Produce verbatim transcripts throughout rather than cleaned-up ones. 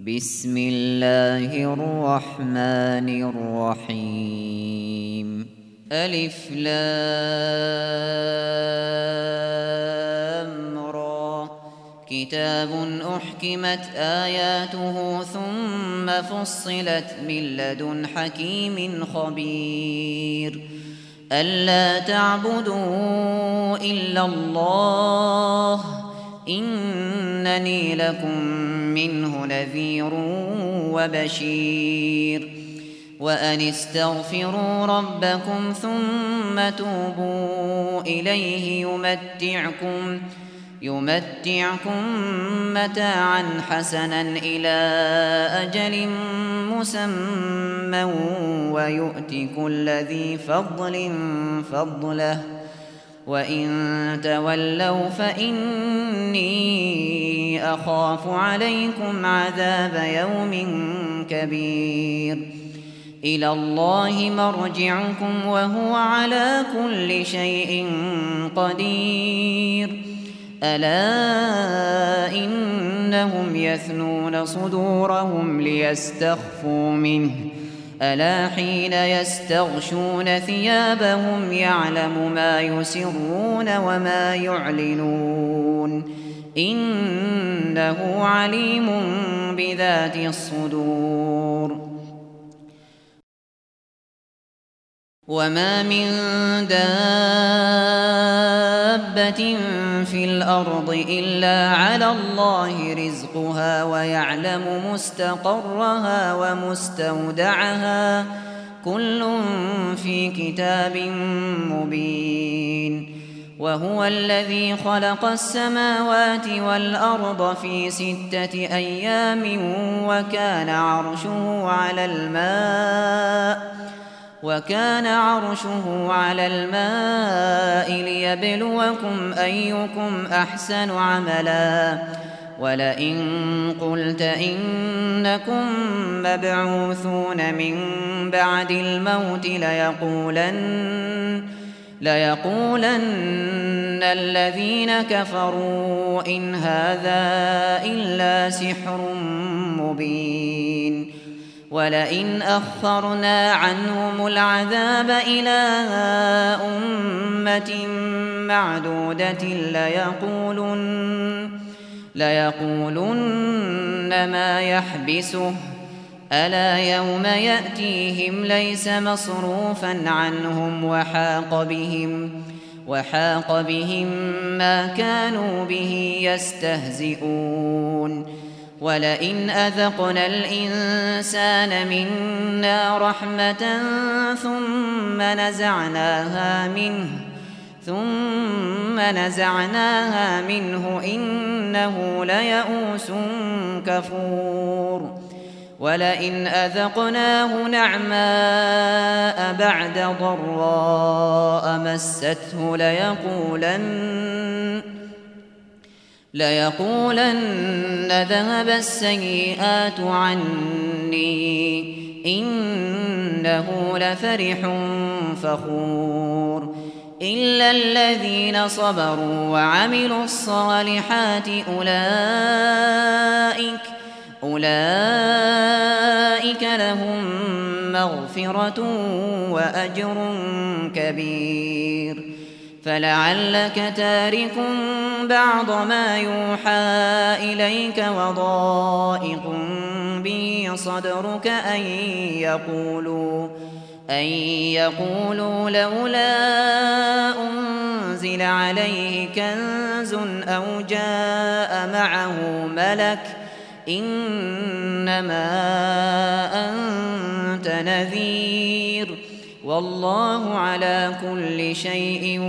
بسم الله الرحمن الرحيم ألف لام را كتاب أحكمت آياته ثم فصلت من لدن حكيم خبير ألا تعبدوا إلا الله إنني لكم منه نذير وبشير وأن استغفروا ربكم ثم توبوا إليه يمتعكم يمتعكم متاعا حسنا إلى أجل مسمى ويؤت كل ذي فضل فضله وإن تولوا فإني أخاف عليكم عذاب يوم كبير إلى الله مرجعكم وهو على كل شيء قدير ألا إنهم يثنون صدورهم ليستخفوا منه ألا حين يستغشون ثيابهم يعلم ما يسرون وما يعلنون إنه عليم بذات الصدور وما من دابة في الأرض إلا على الله رزقها ويعلم مستقرها ومستودعها كل في كتاب مبين وهو الذي خلق السماوات والأرض في ستة أيام وكان عرشه على الماء وكان عرشه على الماء ليبلوكم أيكم أحسن عملا ولئن قلت إنكم مبعوثون من بعد الموت ليقولن ليقولن الذين كفروا إن هذا إلا سحر مبين ولئن أخرنا عنهم العذاب إلى أمة معدودة ليقولن ليقولن ما يحبسه ألا يوم يأتيهم ليس مصروفا عنهم وحاق بهم وحاق بهم ما كانوا به يستهزئون ولئن أذقنا الإنسان منا رحمة ثم نزعناها منه ثم نزعناها منه إنه ليئوس كفور ولئن أذقناه نعماء بعد ضراء مسته ليقولن ليقولن ذهب السيئات عني إنه لفرح فخور إلا الذين صبروا وعملوا الصالحات أولئك أولئك لهم مغفرة وأجر كبير فلعلك تارك بعض ما يوحى إليك وضائق به صدرك أن يقولوا أن يقولوا لولا أنزل عليه كنز أو جاء معه ملك إنما أنت نذير والله على كل شيء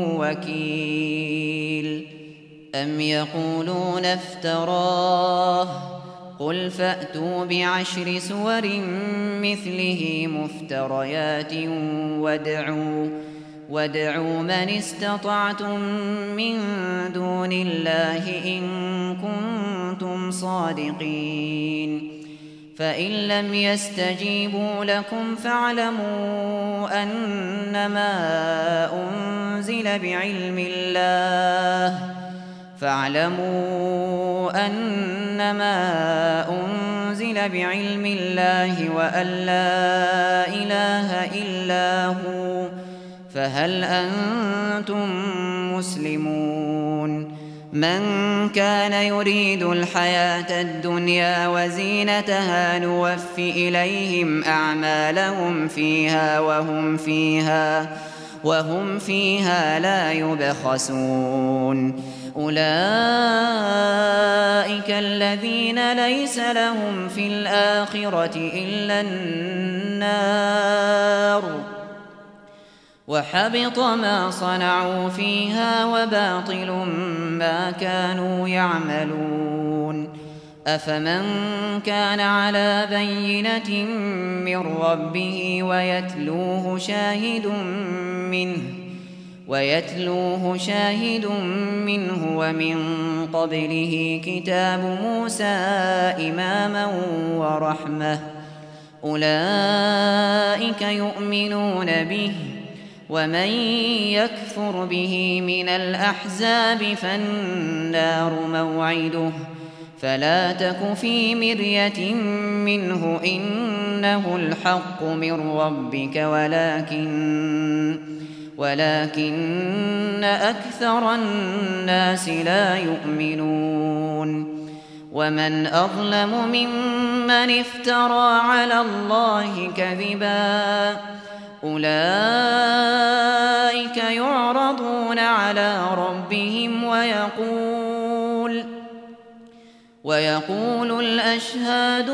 وكيل أم يقولون افتراه قل فأتوا بعشر سور مثله مفتريات وادعوا وادعوا من استطعتم من دون الله إن كنتم صادقين فإن لم يستجيبوا لكم فاعلموا أنما أنزل بعلم الله فاعلموا أنما أنزل بعلم الله وأن لا إله إلا هو فهل أنتم مسلمون؟ من كان يريد الحياة الدنيا وزينتها نوف إليهم أعمالهم فيها وهم فيها وهم فيها لا يبخسون. أولئك الذين ليس لهم في الآخرة إلا النار وحبط ما صنعوا فيها وباطل ما كانوا يعملون. أفمن كان على بينة من ربه ويتلوه شاهد منه ويتلوه شاهد منه ومن قبله كتاب موسى إماما ورحمة أولئك يؤمنون به ومن يكفر به من الأحزاب فالنار موعده فلا تك في مرية منه إنه الحق من ربك ولكن ولكن أكثر الناس لا يؤمنون. ومن أظلم ممن افترى على الله كذبا أولئك يعرضون على ربهم ويقول ويقول الأشهاد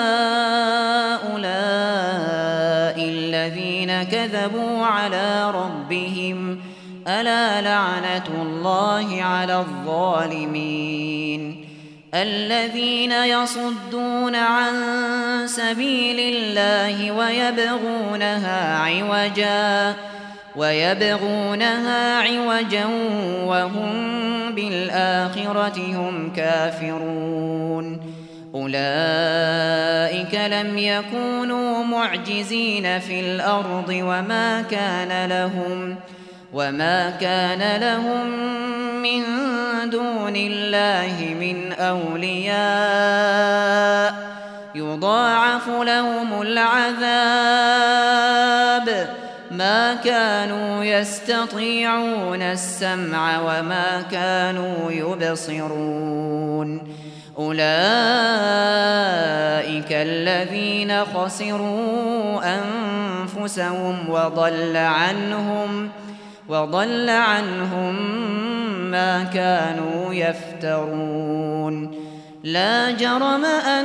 هؤلاء الذين كذبوا على ربهم ألا لعنة الله على الظالمين الذين يصدون عن سبيل الله ويبغونها عوجا ويبغونها عوجا وهم بالآخرة هم كافرون. أولئك لم يكونوا معجزين في الأرض وما كان لهم وما كان لهم من دون الله من أولياء يضاعف لهم العذاب ما كانوا يستطيعون السمع وما كانوا يبصرون. أولئك الذين خسروا أنفسهم وضل عنهم وضل عنهم ما كانوا يفترون. لا جرم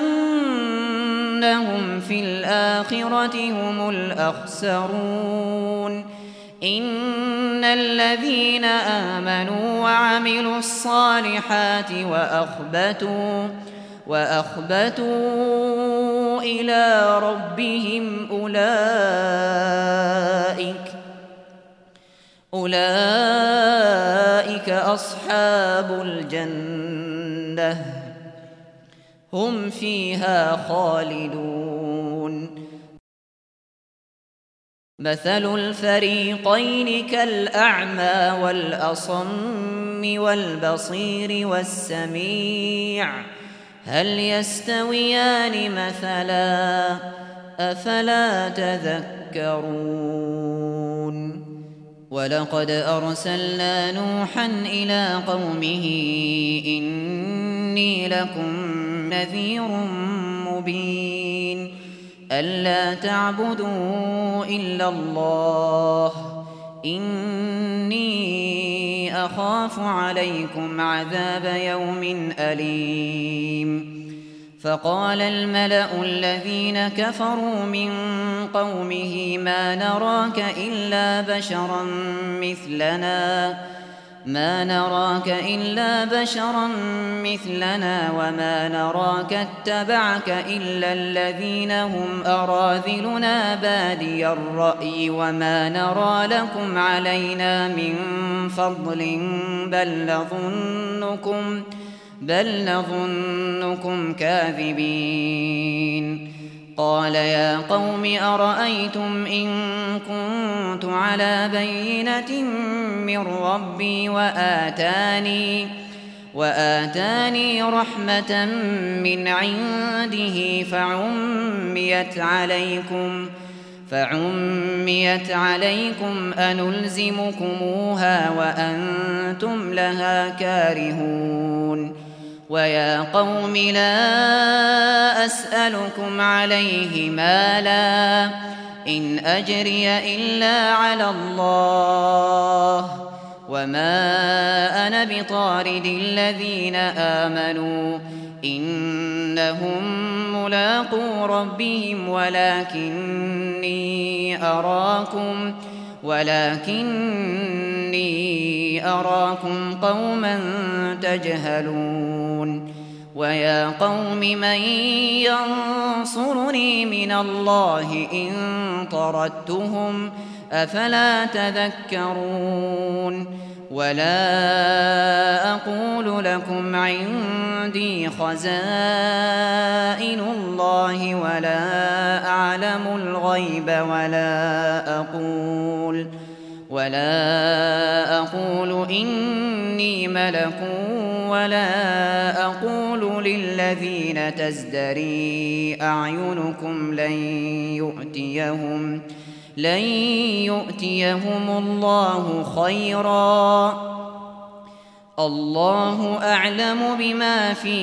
أنهم في الآخرة هم الأخسرون. إن الذين آمنوا وعملوا الصالحات وأخبتوا وأخبتوا إلى ربهم أولئك أولئك أصحاب الجنة هم فيها خالدون. مثل الفريقين كالأعمى والأصم والبصير والسميع هل يستويان مثلا أفلا تذكرون. ولقد أرسلنا نوحا إلى قومه إني لكم نذير مبين ألا تعبدوا إلا الله إني أخاف عليكم عذاب يوم أليم. فقال الملأ الذين كفروا من قومه ما نراك إلا بشرا مثلنا ما نراك إلا بشرا مثلنا وما نراك اتبعك إلا الذين هم أراذلنا بادي الرأي وما نرى لكم علينا من فضل بل نظنكم بل نظنكم كاذبين. قال يا قوم أرأيتم إن كنت على بينة من ربي وآتاني وآتاني رحمة من عنده فعميت عليكم فعميت عليكم أنلزمكموها وأنتم لها كارهون ويا قوم لا أسألكم عليه مالا إن أجري إلا على الله وما أنا بطارد الذين آمنوا إنهم ملاقو ربهم ولكني أراكم ولكني أراكم قوما تجهلون ويا قوم من ينصرني من الله إن طردتهم أفلا تذكرون ولا أقول لكم عندي خزائن الله ولا أعلم الغيب ولا أقول ولا أقول إني ملك ولا أقول للذين تزدري أعينكم لن يؤتيهم لن يؤتيهم الله خيرا الله أعلم بما في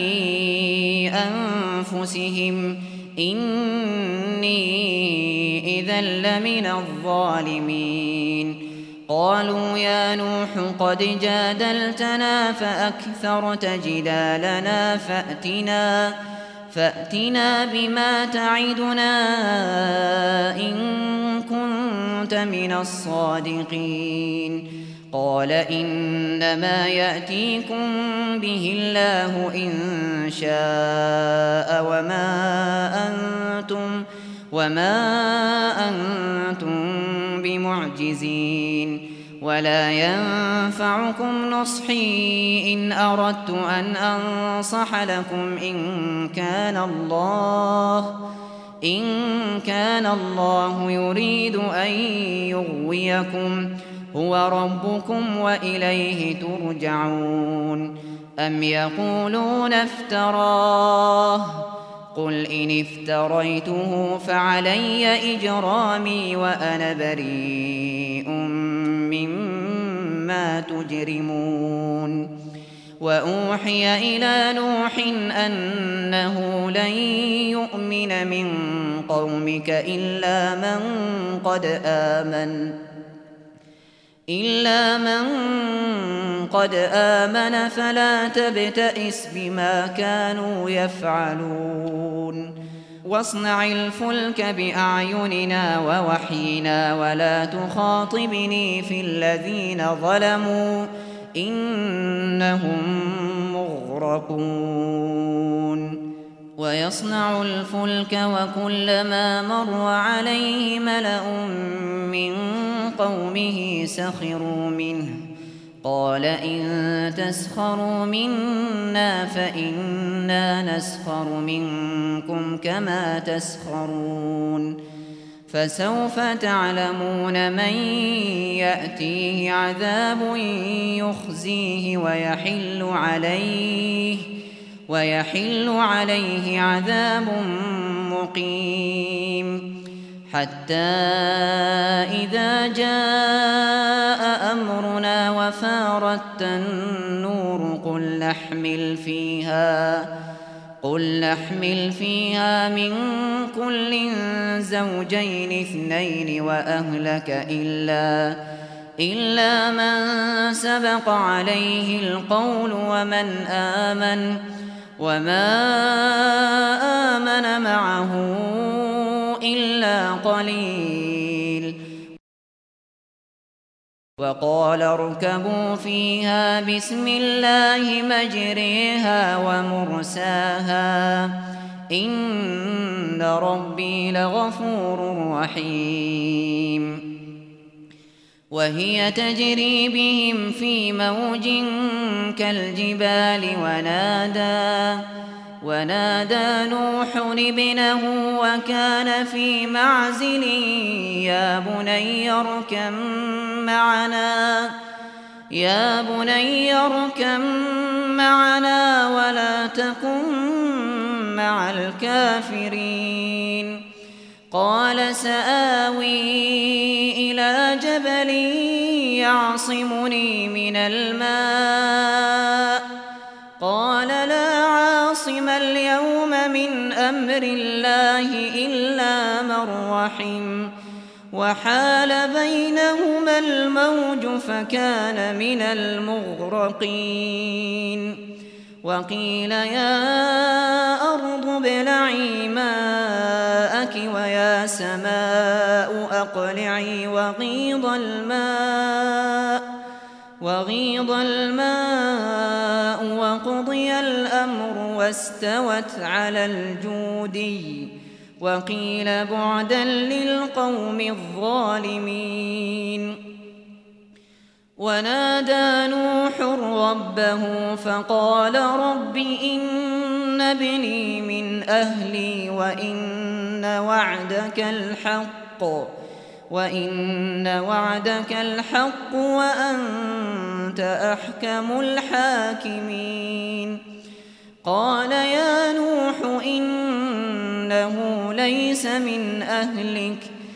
أنفسهم إني إذا لمن الظالمين قالوا يا نوح قد جادلتنا فأكثرت جدالنا فأتنا فأتنا بما تعدنا إن كنت من الصادقين قال إنما يأتيكم به الله إن شاء وما أنتم وما أنتم بمعجزين ولا ينفعكم نصحي إن أردت أن أنصح لكم إن كان الله إن كان الله يريد أن يغويكم هو ربكم وإليه ترجعون أم يقولون افتراه قل إن افتريته فعلي إجرامي وأنا بريء مما تجرمون وأوحي إلى نوح أنه لن يؤمن من قومك إلا من قد آمن إلا من قد آمن فلا تبتئس بما كانوا يفعلون واصنع الفلك بأعيننا ووحينا ولا تخاطبني في الذين ظلموا إنهم مغرقون ويصنع الفلك وكلما مر عليه ملأ من قومه سخروا منه قال إن تسخروا منا فإنا نسخر منكم كما تسخرون فسوف تعلمون من يأتيه عذاب يخزيه ويحل عليه ويحل عليه عذاب مقيم حتى إذا جاء أمرنا وفارت النور قل نحمل فيها قل نحمل فيها من كل زوجين اثنين وأهلك إلا إلا من سبق عليه القول ومن آمن وما آمن معه إلا قليل وقال اركبوا فيها بسم الله مجريها ومرساها إن ربي لغفور رحيم وهي تجري بهم في موج كالجبال ونادى ونادى نوح ابنه وكان في معزل يا بني اركب معنا يا بني اركب معنا ولا تكن مع الكافرين. قال سآوي إلى جبل يعصمني من الماء قال لا عاصم اليوم من أمر الله إلا من رحم وحال بينهما الموج فكان من المغرقين. وقيل يا أرض ابلعي ماءك ويا سماء أقلعي وغيض الماء وغيض الماء وقضي الأمر واستوت على الجودي وقيل بعدا للقوم الظالمين. ونادى نوح ربه فقال رب إن ابني من أهلي وإن وعدك الحق وإن وعدك الحق وأنت أحكم الحاكمين. قال يا نوح إنه ليس من أهلك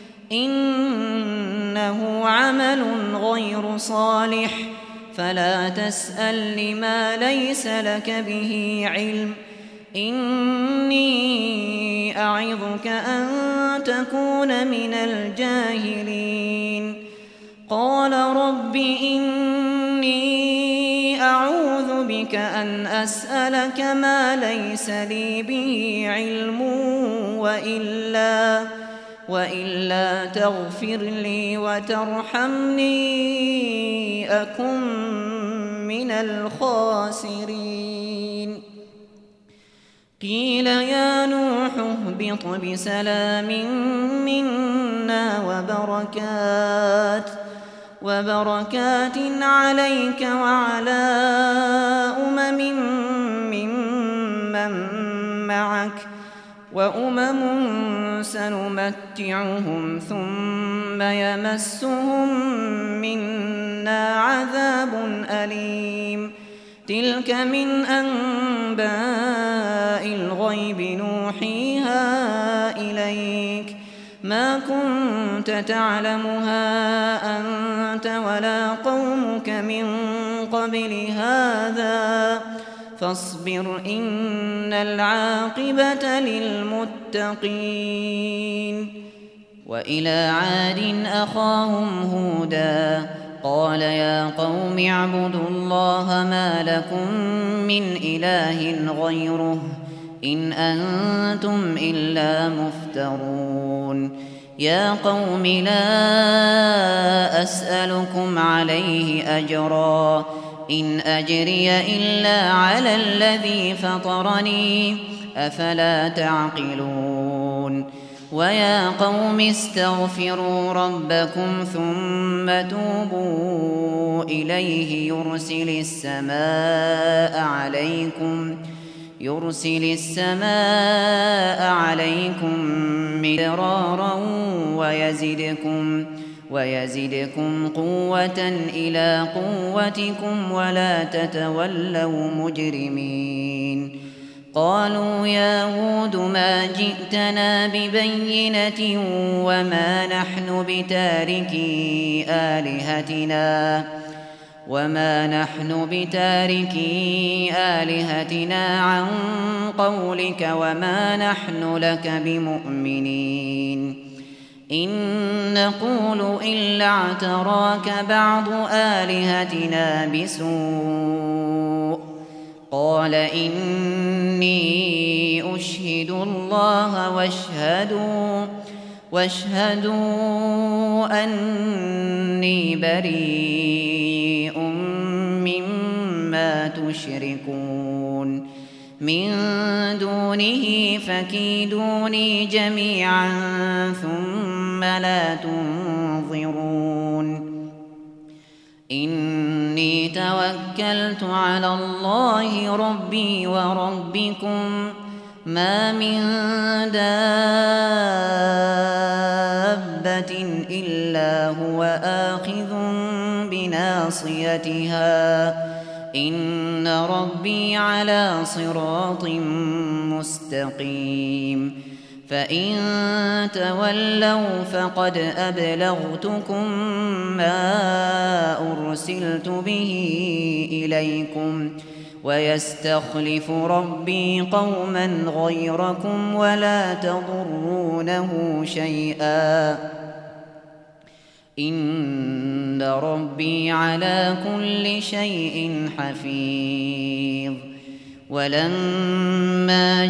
إنه عمل غير صالح فلا تسأل لما ليس لك به علم إني أعظك أن تكون من الجاهلين. قال رب إني أعوذ بك أن أسألك ما ليس لي به علم وإلا وإلا تغفر لي وترحمني أكن من الخاسرين. قيل يا نوح اهبط بسلام منا وبركات وبركات عليك وعلى أمم ممن معك وأمم سنمتعهم ثم يمسهم منا عذاب أليم. تلك من أنباء الغيب نوحيها إليك ما كنت تعلمها أنت ولا قومك من قبل هذا فاصبر إن العاقبة للمتقين. وإلى عاد أخاهم هودا قال يا قوم اعبدوا الله ما لكم من إله غيره إن أنتم إلا مفترون. يا قوم لا أسألكم عليه أجرا إن أجري إلا على الذي فطرني أفلا تعقلون. ويا قوم استغفروا ربكم ثم توبوا إليه يرسل السماء عليكم يرسل السماء عليكم مدرارا ويزدكم ويزدكم قوة إلى قوتكم ولا تتولوا مجرمين. قالوا يا هود ما جئتنا ببينة وما نحن بتاركي آلهتنا وما نحن بتاركي آلهتنا عن قولك وما نحن لك بمؤمنين. إن نقول إلا اعتراك بعض آلهتنا بسوء. قال إني أشهد الله واشهدوا واشهدوا أني بريء مما تشركون من دونه فكيدوني جميعا ثم لا تنظرون. إني توكلت على الله ربي وربكم ما من دابة إلا هو آخذ بناصيتها إن ربي على صراط مستقيم فإن تولوا فقد أبلغتكم ما أرسلت به إليكم ويستخلف ربي قوما غيركم ولا تضرونه شيئا إن ربي على كل شيء حفيظ ولما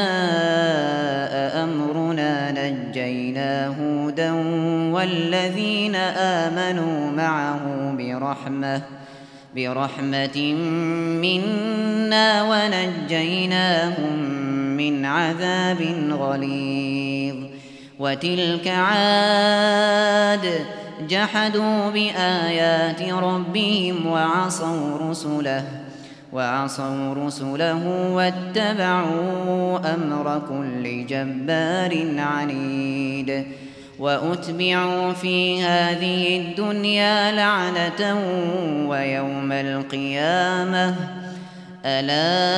جاء أمرنا نجينا هودا والذين آمنوا معه برحمة برحمة منا ونجيناهم من عذاب غليظ وتلك عاد جحدوا بآيات ربهم وعصوا رسله وعصوا رسله واتبعوا أمر كل جبار عنيد وأتبعوا في هذه الدنيا لعنة ويوم القيامة ألا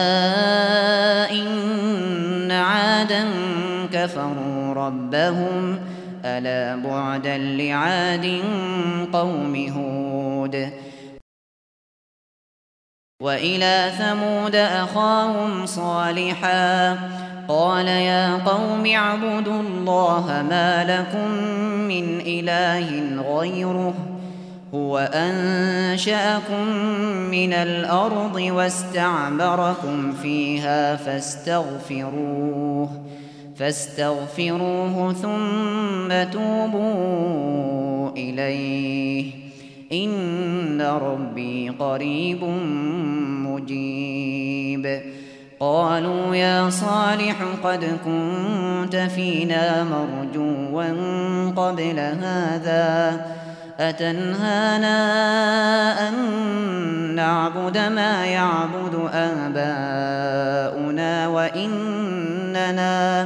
إن عادا كفروا ربهم ألا بعدا لعاد قوم هود وإلى ثمود أخاهم صالحا قال يا قوم اعبدوا الله ما لكم من إله غيره هو أنشأكم من الأرض واستعمركم فيها فاستغفروه فاستغفروه ثم توبوا إليه إن ربي قريب مجيب قالوا يا صالح قد كنت فينا مرجوا قبل هذا أتنهانا أن نعبد ما يعبد آباؤنا وإننا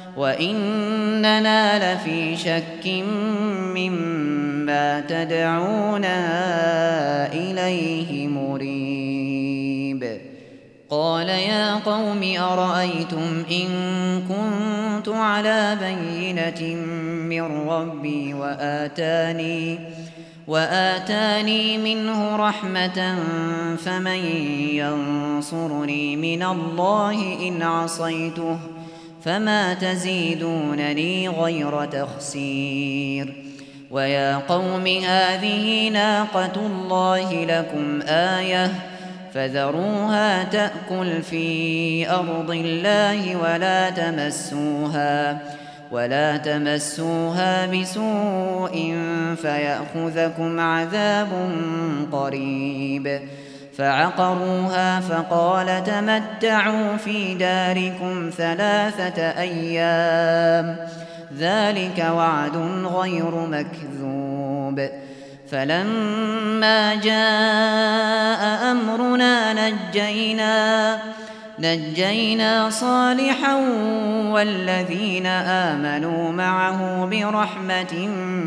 وإننا لفي شك مما تدعونا إليه مريب قال يا قوم أرأيتم إن كنت على بينة من ربي وآتاني وآتاني منه رحمة فمن ينصرني من الله إن عصيته فما تزيدونني غير تخسير ويا قوم هذه ناقة الله لكم آية فذروها تأكل في أرض الله ولا تمسوها ولا تمسوها بسوء فيأخذكم عذاب قريب فعقروها فقال تمتعوا في داركم ثلاثة أيام ذلك وعد غير مكذوب فلما جاء أمرنا نجينا نجينا صالحا والذين آمنوا معه برحمة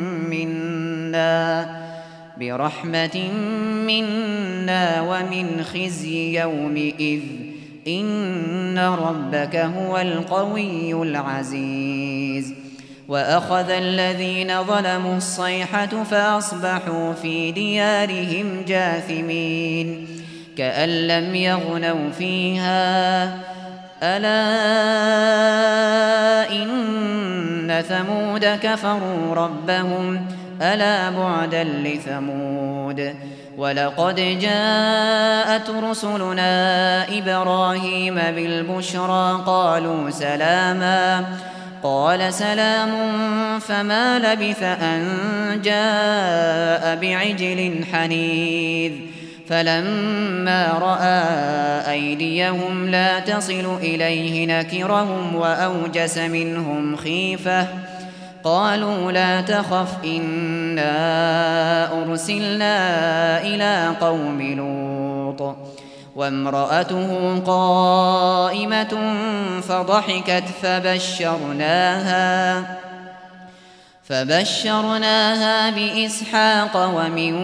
منا برحمة منا ومن خزي يومئذ إن ربك هو القوي العزيز وأخذ الذين ظلموا الصيحة فأصبحوا في ديارهم جاثمين كأن لم يغنوا فيها ألا إن ثمود كفروا ربهم ألا بعدا لثمود ولقد جاءت رسلنا إبراهيم بالبشرى قالوا سلاما قال سلام فما لبث أن جاء بعجل حنيذ فلما رأى أيديهم لا تصل إليه نكرهم وأوجس منهم خيفة قالوا لا تخف إنا أرسلنا إلى قوم لوط وامرأته قائمة فضحكت فبشرناها فبشرناها بإسحاق ومن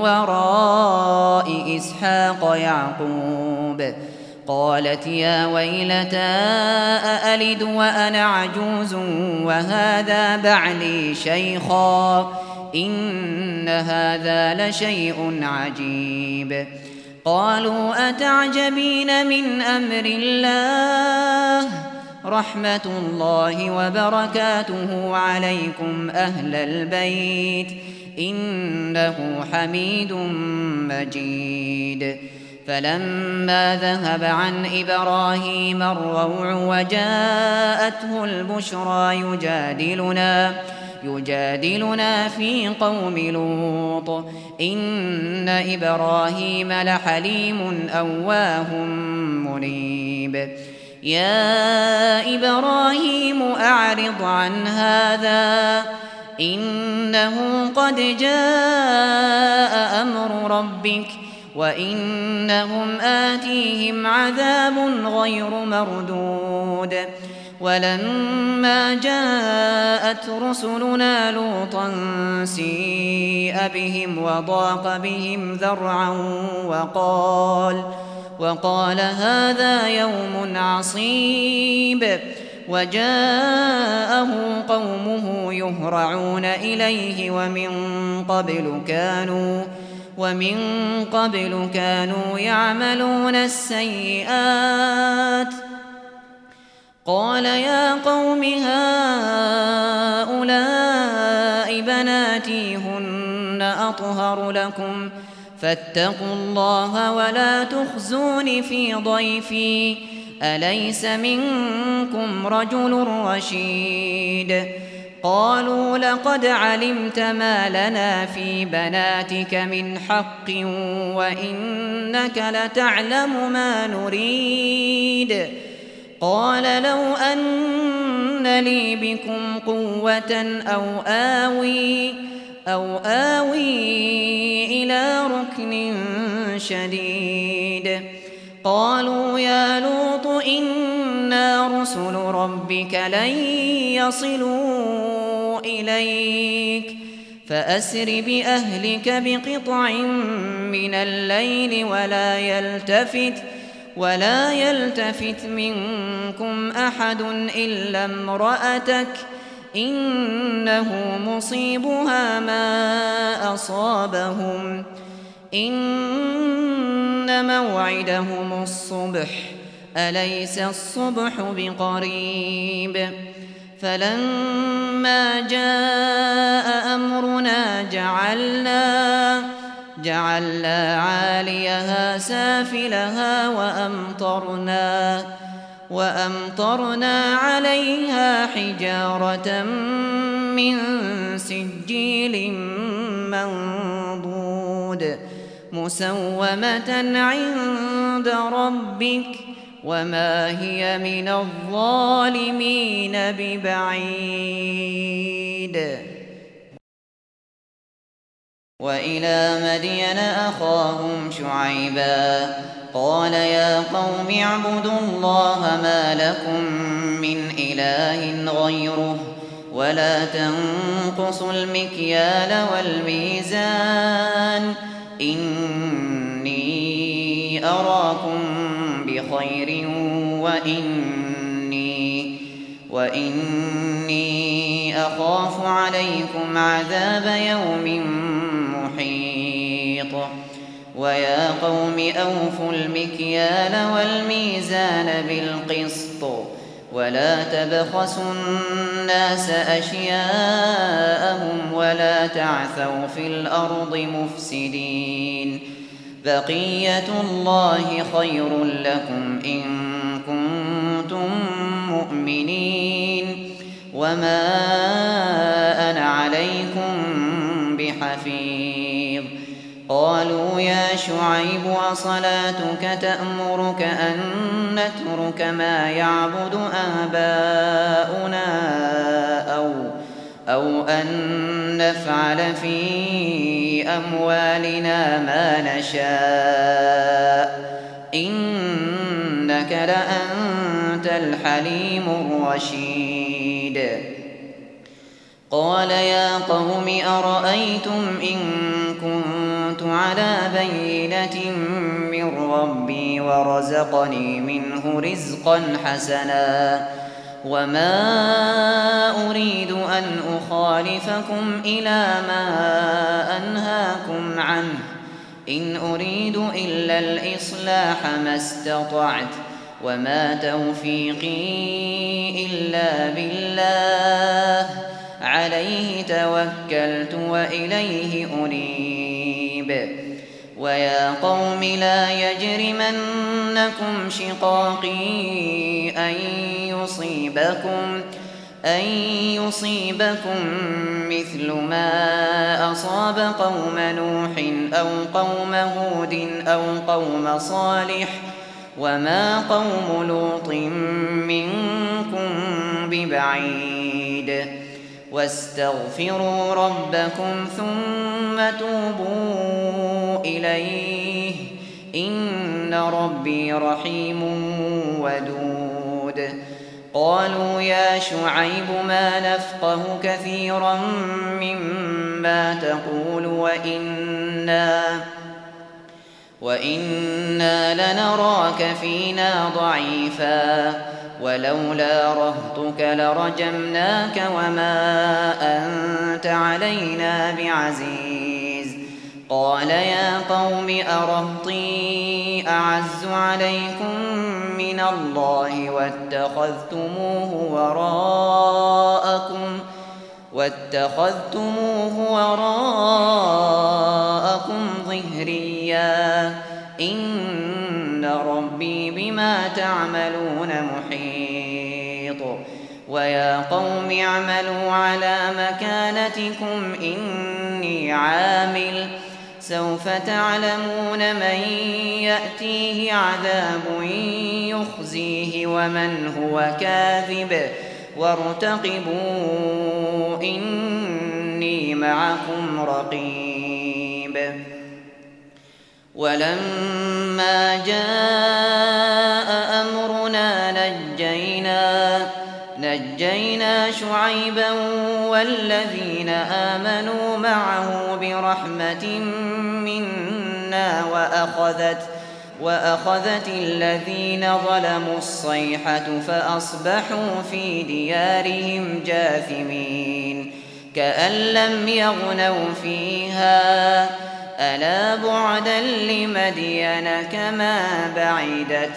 وراء إسحاق يعقوب. قالت يا ويلتى أألد وأنا عجوز وهذا بعلي شيخا إن هذا لشيء عجيب. قالوا أتعجبين من أمر الله رحمة الله وبركاته عليكم أهل البيت إنه حميد مجيد. فلما ذهب عن إبراهيم الروع وجاءته البشرى يجادلنا يجادلنا في قوم لوط إن إبراهيم لحليم أواه منيب. يا إبراهيم أعرض عن هذا إنه قد جاء أمر ربك وإنهم آتيهم عذاب غير مردود. ولما جاءت رسلنا لوطا سيء بهم وضاق بهم ذرعا وقال وقال هذا يوم عصيب. وجاءه قومه يهرعون إليه ومن قبل كانوا ومن قبل كانوا يعملون السيئات. قال يا قوم هؤلاء بناتي هن أطهر لكم فاتقوا الله ولا تخزون في ضيفي أليس منكم رجل رشيد. قالوا لقد علمت ما لنا في بناتك من حق وإنك لتعلم ما نريد. قال لو أن لي بكم قوة أو آوي أو آوي إلى ركن شديد. قالوا يا لوط إنا رسل ربك لن يصلوا إليك فأسر بأهلك بقطع من الليل ولا يلتفت ولا يلتفت منكم أحد إلا امرأتك إنه مصيبها ما أصابهم إن موعدهم الصبح أليس الصبح بقريب. فلما جاء أمرنا جعلنا جعلنا عاليها سافلها وأمطرنا وأمطرنا عليها حجارة من سجيل منضود مسومة عند ربك وما هي من الظالمين ببعيد. وإلى مدين أخاهم شعيبا قال يا قوم اعبدوا الله ما لكم من إله غيره ولا تنقصوا المكيال والميزان إني أراكم بخير وإني, وإني أخاف عليكم عذاب يوم محيط. ويا قوم أوفوا المكيال والميزان بالقسط ولا تبخسوا الناس أشياءهم ولا تعثوا في الأرض مفسدين بقية الله خير لكم إن كنتم مؤمنين وما أنا عليكم بحفيظ. قالوا يا شعيب وصلاتك تأمرك أن نترك ما يعبد آباؤنا أو, أو أن نفعل في أموالنا ما نشاء إنك لأنت الحليم الرشيد. قال يا قوم أرأيتم إن كنت على بينة من ربي ورزقني منه رزقا حسنا وما أريد أن أخالفكم إلى ما أنهاكم عنه إن أريد إلا الإصلاح ما استطعت وما توفيقي إلا بالله عليه توكلت وإليه أنيب ويا قوم لا يجرمنكم شقاقي أن يصيبكم أن يصيبكم مثل ما أصاب قوم نوح أو قوم هود أو قوم صالح وما قوم لوط منكم ببعيد واستغفروا ربكم ثم توبوا إليه إن ربي رحيم ودود قالوا يا شعيب ما نفقه كثيرا مما تقول وإنا وإنا لنراك فينا ضعيفا ولولا رهطك لرجمناك وما أنت علينا بعزيز قال يا قوم أرهطي أعز عليكم من الله واتخذتموه وراءكم واتخذتموه وراءكم ظهريا إن ربي بما تعملون محيط ويا قوم اعملوا على مكانتكم إني عامل سوف تعلمون من يأتيه عذاب يخزيه ومن هو كاذب وارتقبوا إني معكم رقيب ولما جاء أمرنا نجينا نجينا شعيبا والذين آمنوا معه برحمة منا وأخذت وأخذت الذين ظلموا الصيحة فأصبحوا في ديارهم جاثمين كأن لم يغنوا فيها ألا بعدا لمدين كما بعدت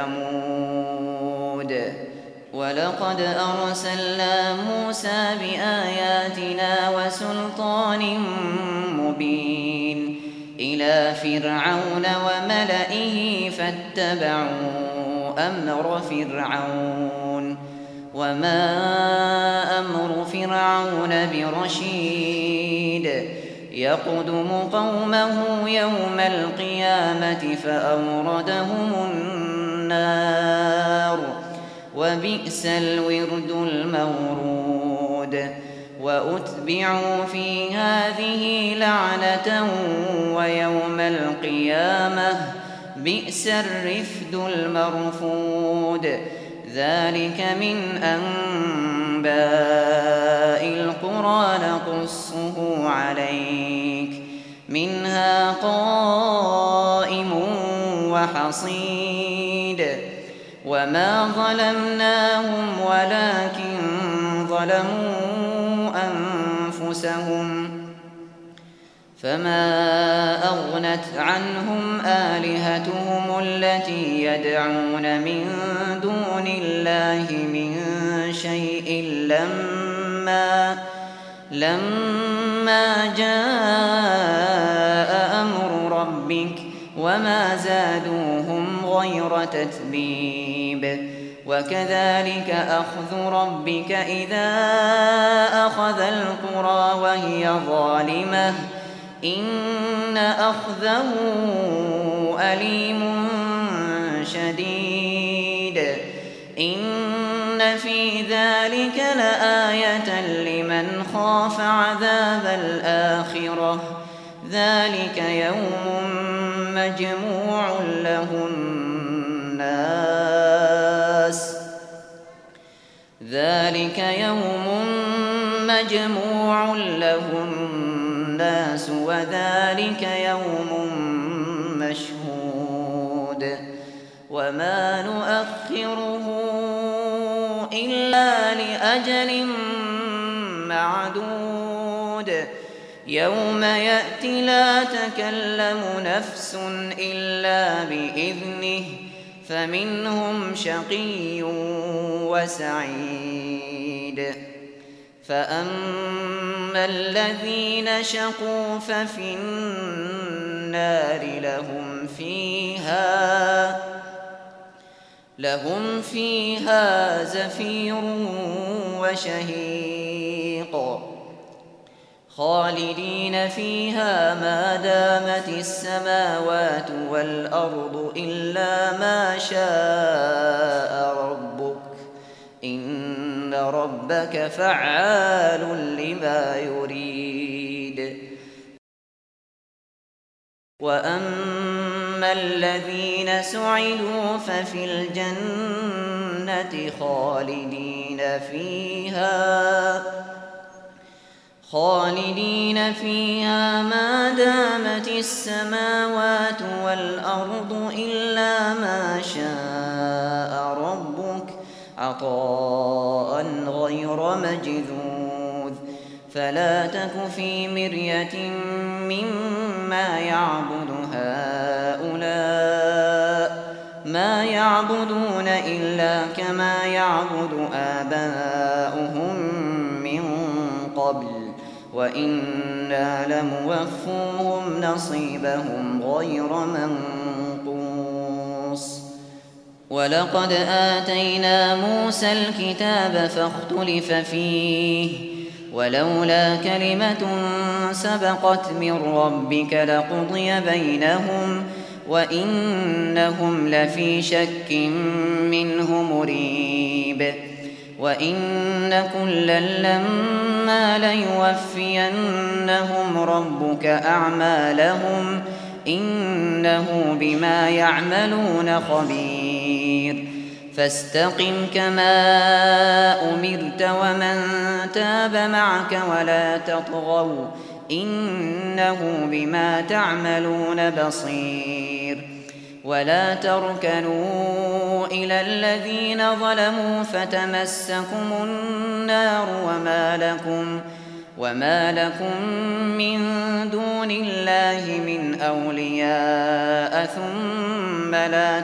ثمود ولقد أرسلنا موسى بآياتنا وسلطان مبين إلى فرعون وملئه فاتبعوا أمر فرعون وما أمر فرعون برشيد يقدم قومه يوم القيامة فأوردهم النار وبئس الورد المورود وأتبعوا في هذه لعنة ويوم القيامة بئس الرفد المرفود ذلك من أنباء القرى نقصه عليك منها قائم وحصيد وما ظلمناهم ولكن ظلموا أنفسهم فما أغنت عنهم آلهتهم التي يدعون من دون الله من شيء لما لما جاء أمر ربك وما زادوهم غير تتبيب وكذلك أخذ ربك إذا أخذ القرى وهي ظالمة إن أخذه أليم شديد إن في ذلك لآية لمن خاف عذاب الآخرة ذلك يوم مجموع له الناس ذلك يوم مجموع له الناس وذلك يوم مشهود وما نؤخره إلا لأجل معدود يوم يأتي لا تكلم نفس إلا بإذنه فمنهم شقي وسعيد فأما الذين شقوا ففي النار لهم فيها لهم فيها زفير وشهيق خالدين فيها ما دامت السماوات والأرض إلا ما شاء ربك إن ربك فعال لما يريد وأما الذين سعدوا ففي الجنة خالدين فيها خالدين فيها ما دامت السماوات والأرض إلا ما شاء ربك عطاء غير مجذوذ فلا تك في مرية مما يعبد هؤلاء ما يعبدون إلا كما يعبد آباؤهم من قبل وإنا لموفوهم نصيبهم غير منقوص ولقد آتينا موسى الكتاب فاختلف فيه ولولا كلمة سبقت من ربك لقضي بينهم وإنهم لفي شك منه مريب وإن كلا لما ليوفينهم ربك أعمالهم إنه بما يعملون خبير فاستقم كما أمرت ومن تاب معك ولا تطغوا إنه بما تعملون بصير ولا تركنوا إلى الذين ظلموا فتمسكم النار وما لكم وما لكم من دون الله من أولياء ثم لا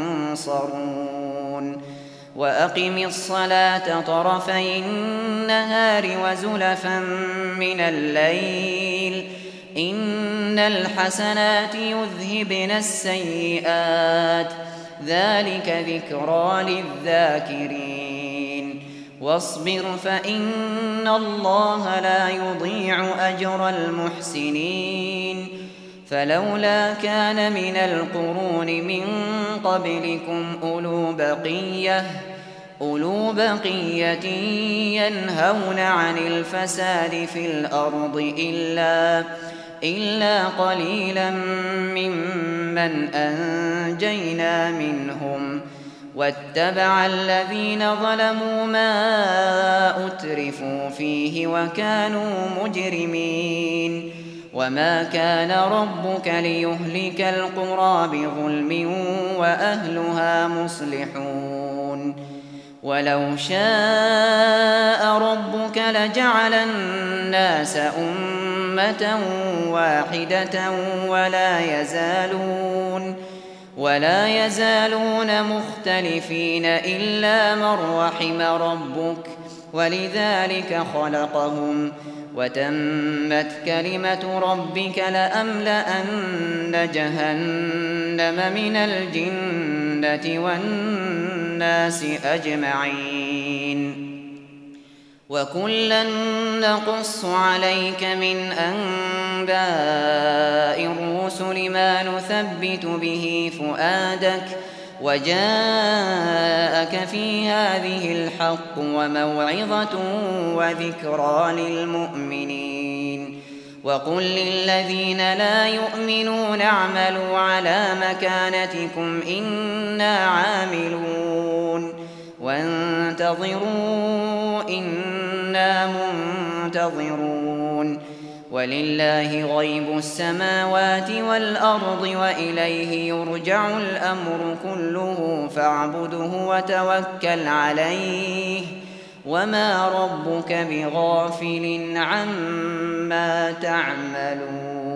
تنصرون وأقم الصلاة طرفي النهار وزلفا من الليل إن الحسنات يذهبن السيئات ذلك ذكرى للذاكرين واصبر فإن الله لا يضيع أجر المحسنين فلولا كان من القرون من قبلكم أولو بقية أولو بقية ينهون عن الفساد في الأرض إلا إلا قليلا ممن أنجينا منهم واتبع الذين ظلموا ما أترفوا فيه وكانوا مجرمين وما كان ربك ليهلك القرى بظلم وأهلها مصلحون ولو شاء ربك لجعل الناس أمة واحدة ولا يزالون ولا يزالون مختلفين إلا من رحم ربك ولذلك خلقهم وتمت كلمة ربك لأملأن جهنم من الجنة والناس أجمعين وكلا نقص عليك من أنباء الرسل ما نثبت به فؤادك وجاءك في هذه الحق وموعظة وذكرى للمؤمنين وقل للذين لا يؤمنون اعملوا على مكانتكم إنا عاملون وانتظروا إنا منتظرون ولله غيب السماوات والأرض وإليه يرجع الأمر كله فاعبده وتوكل عليه وما ربك بغافل عما تعملون.